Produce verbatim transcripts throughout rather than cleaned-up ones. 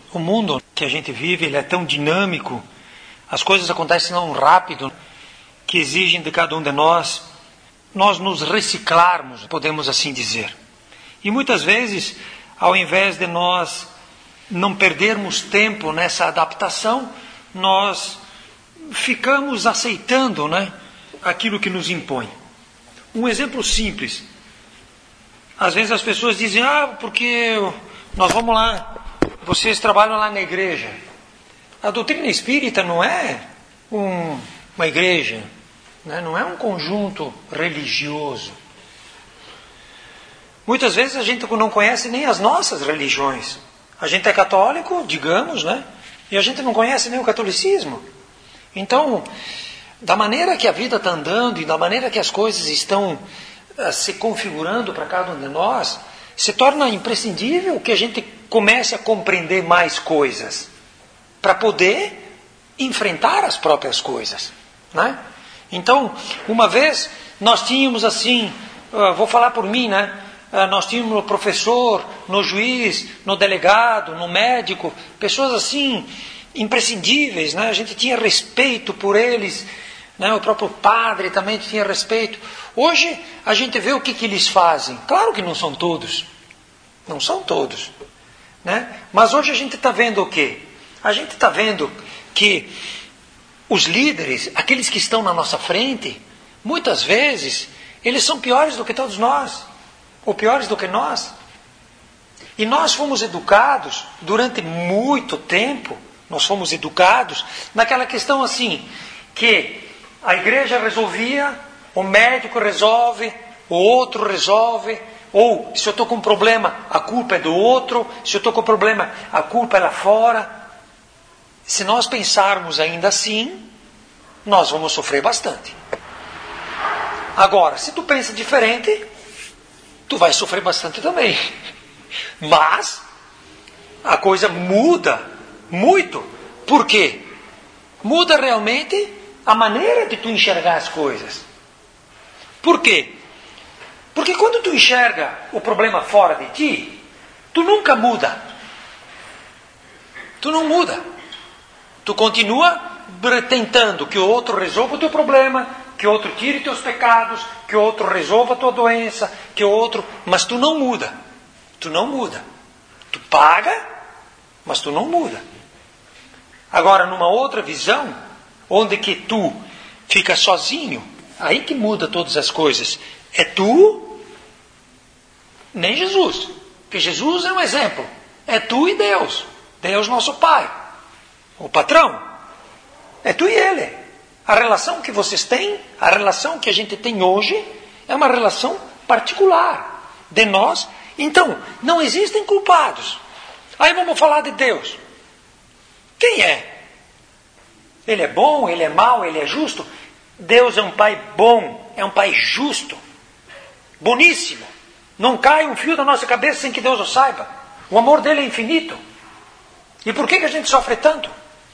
O mundo que a gente vive, ele é tão dinâmico, as coisas acontecem tão rápido, que exigem de cada um de nós, nós nos reciclarmos, podemos assim dizer. E muitas vezes, ao invés de nós não perdermos tempo nessa adaptação, nós ficamos aceitando, né, aquilo que nos impõe. Um exemplo simples. Às vezes as pessoas dizem, ah, porque nós vamos lá, vocês trabalham lá na igreja. A doutrina espírita não é um, uma igreja, né? Não é um conjunto religioso. Muitas vezes a gente não conhece nem as nossas religiões. A gente é católico, digamos, né? E a gente não conhece nem o catolicismo. Então, da maneira que a vida está andando e da maneira que as coisas estão uh, se configurando para cada um de nós, se torna imprescindível que a gente comece a compreender mais coisas para poder enfrentar as próprias coisas, né? Então, uma vez nós tínhamos assim, uh, vou falar por mim, né? Uh, nós tínhamos no professor, no juiz, no delegado, no médico, pessoas assim imprescindíveis, né? A gente tinha respeito por eles, né? O próprio padre também tinha respeito. Hoje a gente vê o que, que eles fazem. Claro que não são todos, não são todos, né? Mas hoje a gente está vendo o quê? A gente está vendo que os líderes, aqueles que estão na nossa frente, muitas vezes, eles são piores do que todos nós, ou piores do que nós. E nós fomos educados, durante muito tempo, nós fomos educados naquela questão assim, que a igreja resolvia, o médico resolve, o outro resolve, ou se eu estou com um problema, a culpa é do outro, se eu estou com um problema, a culpa é lá fora. Se nós pensarmos ainda assim, nós vamos sofrer bastante. Agora, se tu pensa diferente, tu vai sofrer bastante também. Mas a coisa muda muito. Por quê? Muda realmente a maneira de tu enxergar as coisas. Por quê? Porque quando tu enxerga o problema fora de ti, tu nunca muda. Tu não muda. Tu continua tentando que o outro resolva o teu problema, que o outro tire teus pecados, que o outro resolva a tua doença, que o outro... Mas tu não muda. Tu não muda. Tu paga, mas tu não muda. Agora, numa outra visão, onde que tu fica sozinho, aí que muda todas as coisas. É tu, nem Jesus. Porque Jesus é um exemplo. É tu e Deus. Deus nosso Pai. O patrão. É tu e ele. A relação que vocês têm, a relação que a gente tem hoje, é uma relação particular de nós. Então, não existem culpados. Aí vamos falar de Deus. Quem é? Ele é bom, ele é mau, ele é justo? Deus é um Pai bom, é um Pai justo, boníssimo. Não cai um fio da nossa cabeça sem que Deus o saiba. O amor dele é infinito. E por que, que a gente sofre tanto?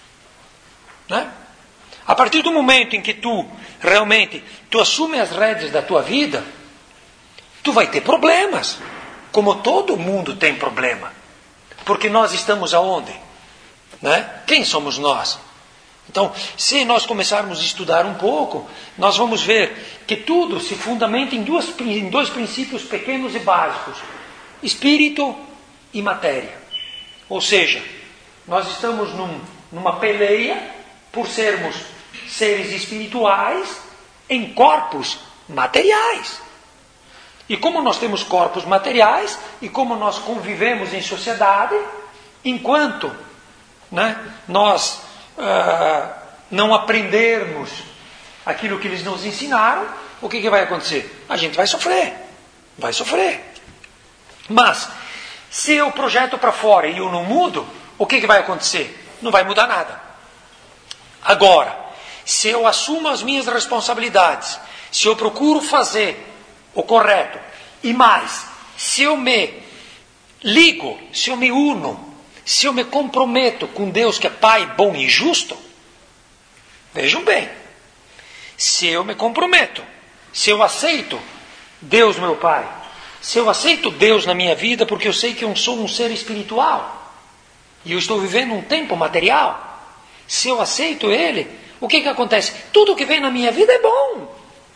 Né? A partir do momento em que tu realmente tu assume as rédeas da tua vida, tu vai ter problemas, como todo mundo tem problema, porque nós estamos aonde? Né? Quem somos nós? Então, se nós começarmos a estudar um pouco, nós vamos ver que tudo se fundamenta em, duas, em dois princípios pequenos e básicos: espírito e matéria. Ou seja, nós estamos num, numa peleia por sermos seres espirituais em corpos materiais. E como nós temos corpos materiais, e como nós convivemos em sociedade, enquanto, né, nós uh, não aprendermos aquilo que eles nos ensinaram, o que, que vai acontecer? A gente vai sofrer. Vai sofrer. Mas, se eu projeto para fora e eu não mudo, o que, que vai acontecer? Não vai mudar nada. Agora, se eu assumo as minhas responsabilidades, se eu procuro fazer o correto, e mais, se eu me ligo, se eu me uno, se eu me comprometo com Deus que é Pai bom e justo, vejam bem, se eu me comprometo, se eu aceito Deus meu Pai, se eu aceito Deus na minha vida porque eu sei que eu sou um ser espiritual, e eu estou vivendo um tempo material, se eu aceito ele, o que que acontece? Tudo que vem na minha vida é bom.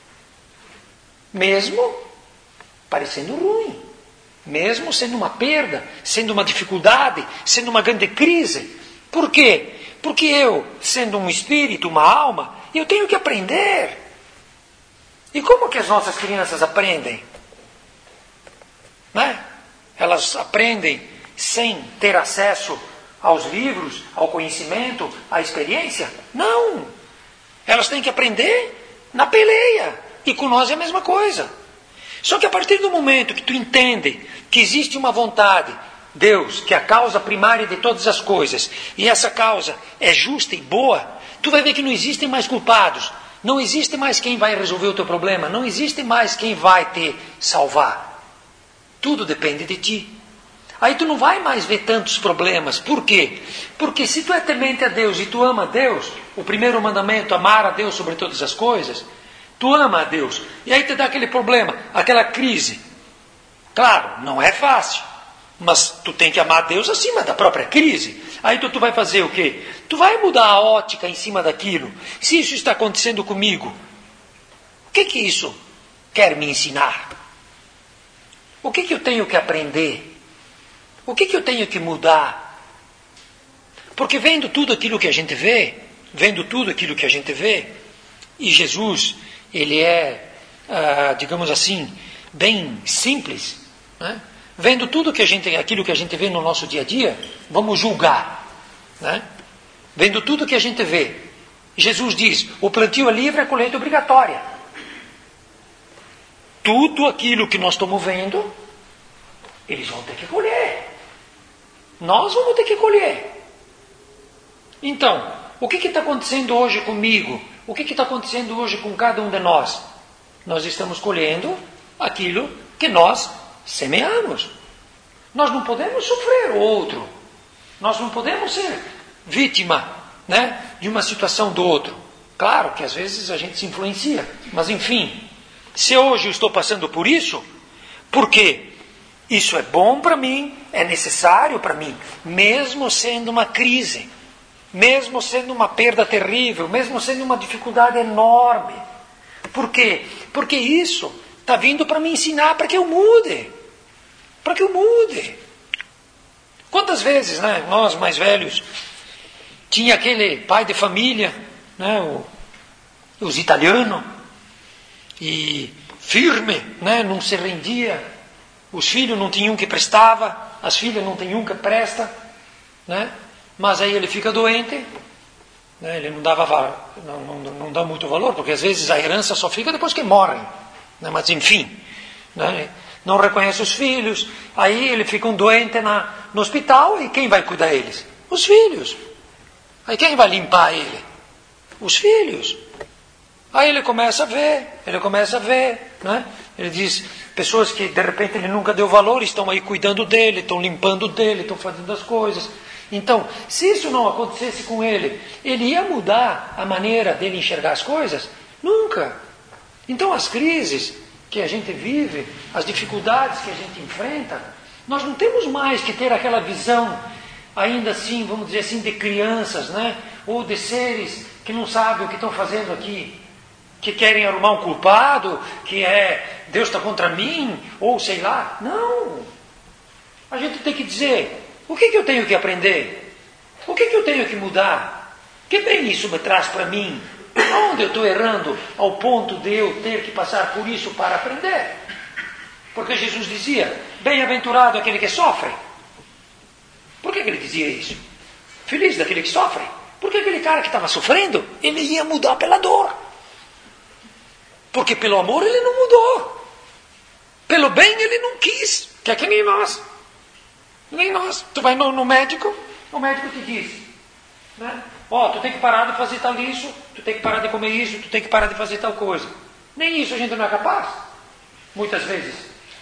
Mesmo parecendo ruim. Mesmo sendo uma perda, sendo uma dificuldade, sendo uma grande crise. Por quê? Porque eu, sendo um espírito, uma alma, eu tenho que aprender. E como que as nossas crianças aprendem? Né? Elas aprendem sem ter acesso aos livros, ao conhecimento, à experiência? Não! Elas têm que aprender na peleia. E com nós é a mesma coisa. Só que a partir do momento que tu entende que existe uma vontade, Deus, que é a causa primária de todas as coisas, e essa causa é justa e boa, tu vai ver que não existem mais culpados, não existe mais quem vai resolver o teu problema, não existe mais quem vai te salvar. Tudo depende de ti. Aí tu não vai mais ver tantos problemas. Por quê? Porque se tu é temente a Deus e tu ama a Deus, o primeiro mandamento, amar a Deus sobre todas as coisas, tu ama a Deus. E aí te dá aquele problema, aquela crise. Claro, não é fácil. Mas tu tem que amar a Deus acima da própria crise. Aí tu, tu vai fazer o quê? Tu vai mudar a ótica em cima daquilo. Se isso está acontecendo comigo, o que que isso quer me ensinar? O que que eu tenho que aprender? O que que eu tenho que mudar? Porque vendo tudo aquilo que a gente vê, vendo tudo aquilo que a gente vê, e Jesus, ele é, ah, digamos assim, bem simples, né? Vendo tudo que a gente, aquilo que a gente vê no nosso dia a dia, vamos julgar, né? Vendo tudo que a gente vê, Jesus diz, o plantio é livre, a colheita é obrigatória. Tudo aquilo que nós estamos vendo, eles vão ter que colher. Nós vamos ter que colher. Então, o que está acontecendo hoje comigo? O que está acontecendo hoje com cada um de nós? Nós estamos colhendo aquilo que nós semeamos. Nós não podemos sofrer o outro. Nós não podemos ser vítima, né, de uma situação do outro. Claro que às vezes a gente se influencia. Mas enfim, se hoje eu estou passando por isso, por quê? Isso é bom para mim, é necessário para mim, mesmo sendo uma crise, mesmo sendo uma perda terrível, mesmo sendo uma dificuldade enorme. Por quê? Porque isso está vindo para me ensinar para que eu mude. Para que eu mude. Quantas vezes, né, nós mais velhos, tinha aquele pai de família, né, o, os italianos, e firme, né, não se rendia. Os filhos não tinham um que prestava, as filhas não têm um que presta, né? Mas aí ele fica doente, né? Ele não, dava, não, não, não dá muito valor, porque às vezes a herança só fica depois que morrem, né? Mas enfim, né? Não reconhece os filhos, aí ele fica um doente na, no hospital, e quem vai cuidar deles? Os filhos. Aí quem vai limpar ele? Os filhos. Aí ele começa a ver, ele começa a ver, né? Ele diz, pessoas que de repente ele nunca deu valor, estão aí cuidando dele, estão limpando dele, estão fazendo as coisas. Então, se isso não acontecesse com ele, ele ia mudar a maneira dele enxergar as coisas? Nunca. Então as crises que a gente vive, as dificuldades que a gente enfrenta, nós não temos mais que ter aquela visão, ainda assim, vamos dizer assim, de crianças, né? Ou de seres que não sabem o que estão fazendo aqui, que querem arrumar um culpado, que é Deus está contra mim, ou sei lá. Não! A gente tem que dizer, o que, que eu tenho que aprender? O que, que eu tenho que mudar? Que bem isso me traz para mim? Onde eu estou errando ao ponto de eu ter que passar por isso para aprender? Porque Jesus dizia, bem-aventurado aquele que sofre. Por que, que ele dizia isso? Feliz daquele que sofre. Porque aquele cara que estava sofrendo, ele ia mudar pela dor. Porque pelo amor ele não mudou. Pelo bem ele não quis. Que é que nem nós. Nem nós. Tu vai no, no médico, o médico te diz, né? Ó, oh, tu tem que parar de fazer tal isso, tu tem que parar de comer isso, tu tem que parar de fazer tal coisa. Nem isso a gente não é capaz. Muitas vezes.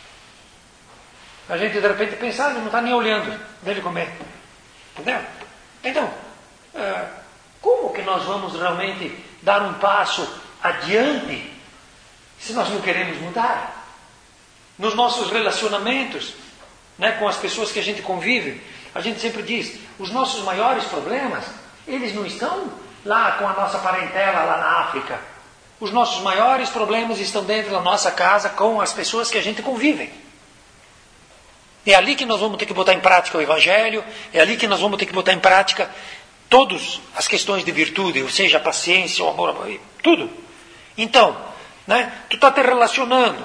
A gente de repente pensa, ah, ele não está nem olhando dele comer. Entendeu? Então, uh, como que nós vamos realmente dar um passo adiante se nós não queremos mudar? Nos nossos relacionamentos, né, com as pessoas que a gente convive, A gente sempre diz, os nossos maiores problemas, eles não estão lá com a nossa parentela lá na África. Os nossos maiores problemas estão dentro da nossa casa com as pessoas que a gente convive. É ali que nós vamos ter que botar em prática o Evangelho, é ali que nós vamos ter que botar em prática todas as questões de virtude, ou seja, a paciência, o amor, tudo. Então, né, tu está te relacionando.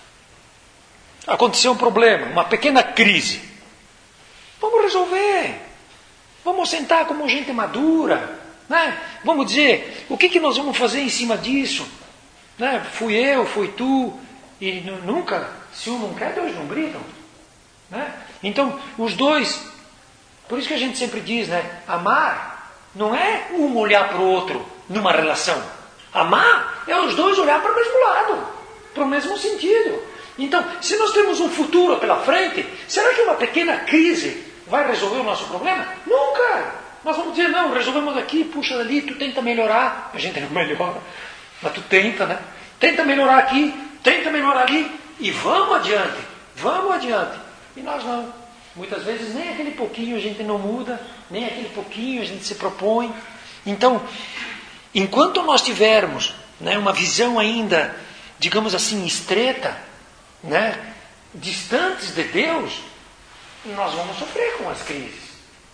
Aconteceu um problema, uma pequena crise. Vamos resolver. Vamos sentar como gente madura. Né? Vamos dizer, o que, que nós vamos fazer em cima disso? Né? Fui eu, fui tu, e nunca, se um não quer, dois não brigam. Né? Então, os dois, por isso que a gente sempre diz, né? Amar não é um olhar para o outro numa relação. Amar é os dois olhar para o mesmo lado, para o mesmo sentido. Então, se nós temos um futuro pela frente, será que uma pequena crise vai resolver o nosso problema? Nunca! Nós vamos dizer, não, resolvemos aqui, puxa dali, tu tenta melhorar. A gente não melhora, mas tu tenta, né? Tenta melhorar aqui, tenta melhorar ali, e vamos adiante, vamos adiante. E nós não. Muitas vezes nem aquele pouquinho a gente não muda, nem aquele pouquinho a gente se propõe. Então, enquanto nós tivermos, né, uma visão ainda, digamos assim, estreita, né, distantes de Deus, nós vamos sofrer com as crises.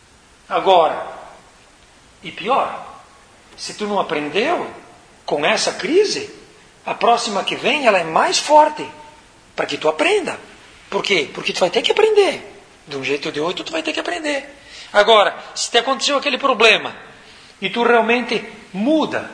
Agora, e pior, se tu não aprendeu com essa crise, a próxima que vem ela é mais forte, para que tu aprenda. Por quê? Porque tu vai ter que aprender. De um jeito ou de outro tu vai ter que aprender. Agora, se te aconteceu aquele problema e tu realmente muda,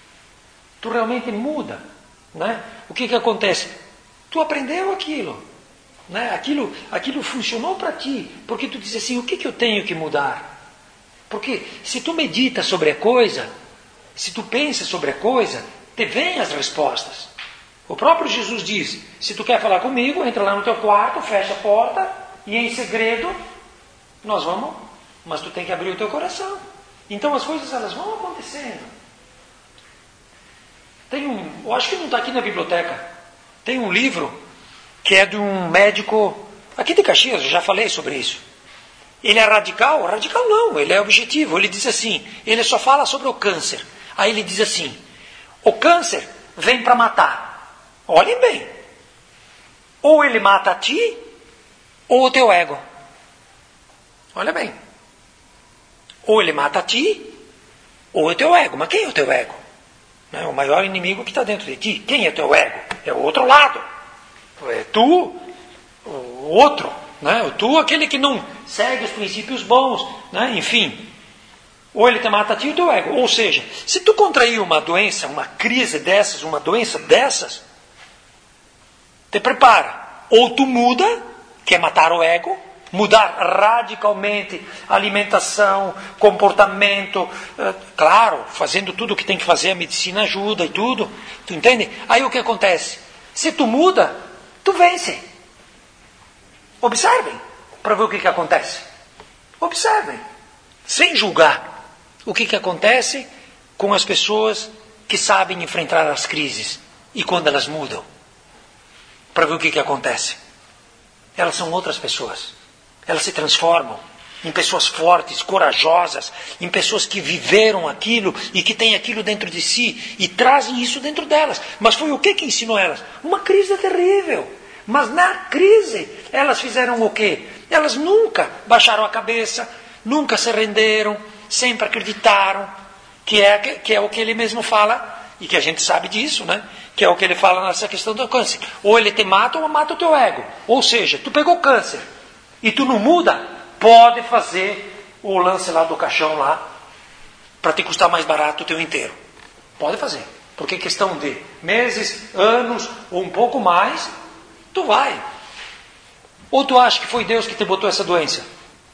tu realmente muda, né? O que que acontece? Tu aprendeu aquilo, né? Aquilo, aquilo funcionou para ti, porque tu diz assim, o que que eu tenho que mudar? Porque se tu medita sobre a coisa, se tu pensa sobre a coisa, te vêm as respostas. O próprio Jesus diz, se tu quer falar comigo, entra lá no teu quarto, fecha a porta, e em segredo, nós vamos, mas tu tem que abrir o teu coração. Então as coisas elas vão acontecendo. Tem um, eu acho que não está aqui na biblioteca, tem um livro que é de um médico, aqui de Caxias, eu já falei sobre isso. Ele é radical? Radical não, ele é objetivo. Ele diz assim, ele só fala sobre o câncer. Aí ele diz assim, o câncer vem para matar. Olhem bem, ou ele mata a ti, ou o teu ego. Olha bem, ou ele mata a ti, ou o teu ego. Mas quem é o teu ego? Não é o maior inimigo que está dentro de ti. Quem é o teu ego? É o outro lado. É tu, o outro. Né? O tu, aquele que não segue os princípios bons. Né? Enfim, ou ele te mata a ti, ou o teu ego. Ou seja, se tu contrair uma doença, uma crise dessas, uma doença dessas, te prepara. Ou tu muda, que é matar o ego, mudar radicalmente a alimentação, comportamento, claro, fazendo tudo o que tem que fazer, a medicina ajuda e tudo, tu entende? Aí o que acontece? Se tu muda, tu vence. Observem, para ver o que, que acontece. Observem, sem julgar, o que, que acontece com as pessoas que sabem enfrentar as crises e quando elas mudam. Para ver o que, que acontece. Elas são outras pessoas. Elas se transformam em pessoas fortes, corajosas, em pessoas que viveram aquilo e que têm aquilo dentro de si e trazem isso dentro delas. Mas foi o que que ensinou elas? Uma crise terrível. Mas na crise, elas fizeram o quê? Elas nunca baixaram a cabeça, nunca se renderam, sempre acreditaram, que é, que é o que ele mesmo fala, e que a gente sabe disso, né? Que é o que ele fala nessa questão do câncer. Ou ele te mata ou mata o teu ego. Ou seja, tu pegou câncer e tu não muda, pode fazer o lance lá do caixão lá, para te custar mais barato o teu inteiro. Pode fazer. Porque questão de meses, anos ou um pouco mais, tu vai. Ou tu acha que foi Deus que te botou essa doença?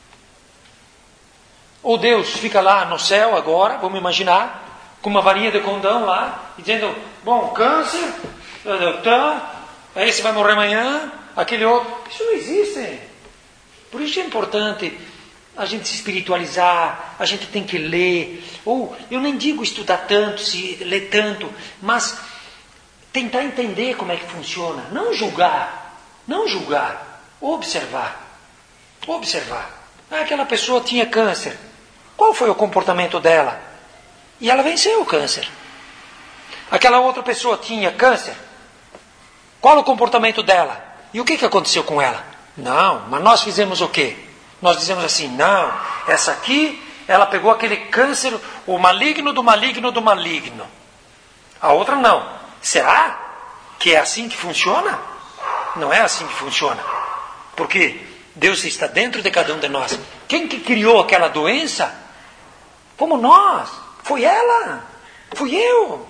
Ou Deus fica lá no céu agora, vamos imaginar, com uma varinha de condão lá, e dizendo, bom, câncer, tá, esse vai morrer amanhã, aquele outro. Isso não existe. Por isso é importante a gente se espiritualizar, a gente tem que ler, ou eu nem digo estudar tanto, se ler tanto, mas tentar entender como é que funciona, não julgar, não julgar, observar, observar. Ah, aquela pessoa tinha câncer. Qual foi o comportamento dela? E ela venceu o câncer. Aquela outra pessoa tinha câncer. Qual o comportamento dela? E o que, que aconteceu com ela? Não, mas nós fizemos o quê? Nós dizemos assim, não, essa aqui, ela pegou aquele câncer, o maligno do maligno do maligno. A outra não. Será que é assim que funciona? Não é assim que funciona. Porque Deus está dentro de cada um de nós. Quem que criou aquela doença? Fomos nós. Foi ela. Fui eu.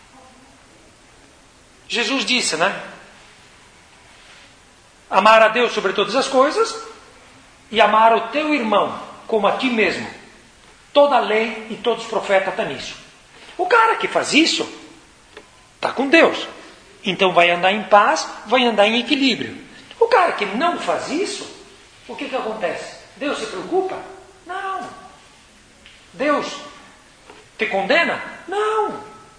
Jesus disse, né? Amar a Deus sobre todas as coisas e amar o teu irmão como a ti mesmo. Toda a lei e todos os profetas estão nisso. O cara que faz isso está com Deus. Então vai andar em paz, vai andar em equilíbrio. O cara que não faz isso, o que, que acontece? Deus se preocupa? Não. Deus te condena? Não.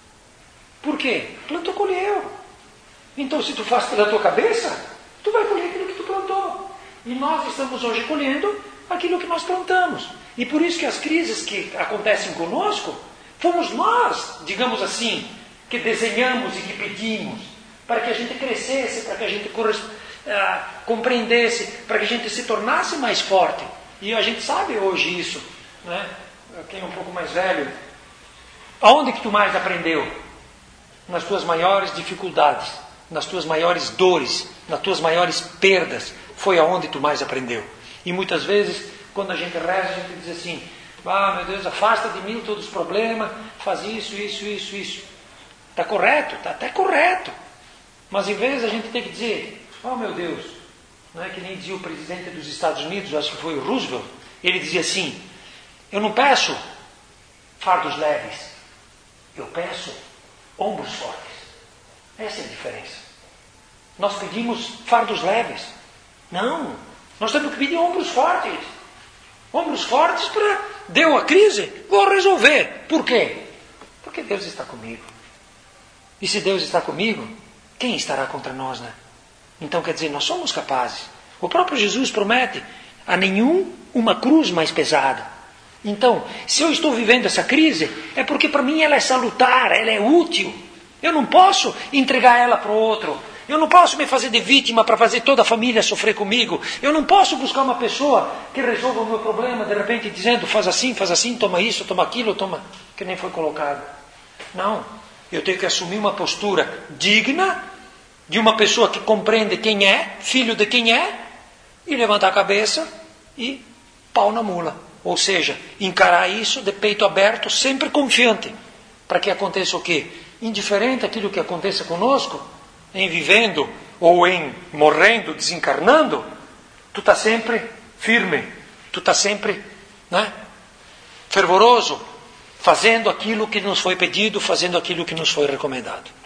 Por quê? Plantou, colheu. Então se tu faz da tua cabeça, tu vai colher aquilo que tu plantou. E nós estamos hoje colhendo aquilo que nós plantamos. E por isso que as crises que acontecem conosco, fomos nós, digamos assim, que desenhamos e que pedimos para que a gente crescesse, para que a gente uh, compreendesse, para que a gente se tornasse mais forte. E a gente sabe hoje isso, né? Quem é um pouco mais velho, aonde que tu mais aprendeu? Nas tuas maiores dificuldades, nas tuas maiores dores, nas tuas maiores perdas, foi aonde tu mais aprendeu. E muitas vezes, quando a gente reza, a gente diz assim, ah, meu Deus, afasta de mim todos os problemas, faz isso, isso, isso, isso. Está correto? Está até correto. Mas em vez a gente tem que dizer, oh meu Deus, não é que nem dizia o presidente dos Estados Unidos, acho que foi o Roosevelt, ele dizia assim, eu não peço fardos leves, eu peço ombros fortes. Essa é a diferença. Nós pedimos fardos leves. Não, nós temos que pedir ombros fortes. Ombros fortes para, deu a crise, vou resolver. Por quê? Porque Deus está comigo. E se Deus está comigo, quem estará contra nós, né? Então quer dizer, nós somos capazes. O próprio Jesus promete a nenhum uma cruz mais pesada. Então, se eu estou vivendo essa crise, é porque para mim ela é salutar, ela é útil. Eu não posso entregar ela para o outro. Eu não posso me fazer de vítima para fazer toda a família sofrer comigo. Eu não posso buscar uma pessoa que resolva o meu problema, de repente dizendo, faz assim, faz assim, toma isso, toma aquilo, toma... que nem foi colocado. Não. Eu tenho que assumir uma postura digna de uma pessoa que compreende quem é, filho de quem é, e levantar a cabeça e pau na mula. Ou seja, encarar isso de peito aberto, sempre confiante, para que aconteça o quê? Indiferente aquilo que aconteça conosco, em vivendo ou em morrendo, desencarnando, tu está sempre firme, tu está sempre, né, fervoroso, fazendo aquilo que nos foi pedido, fazendo aquilo que nos foi recomendado.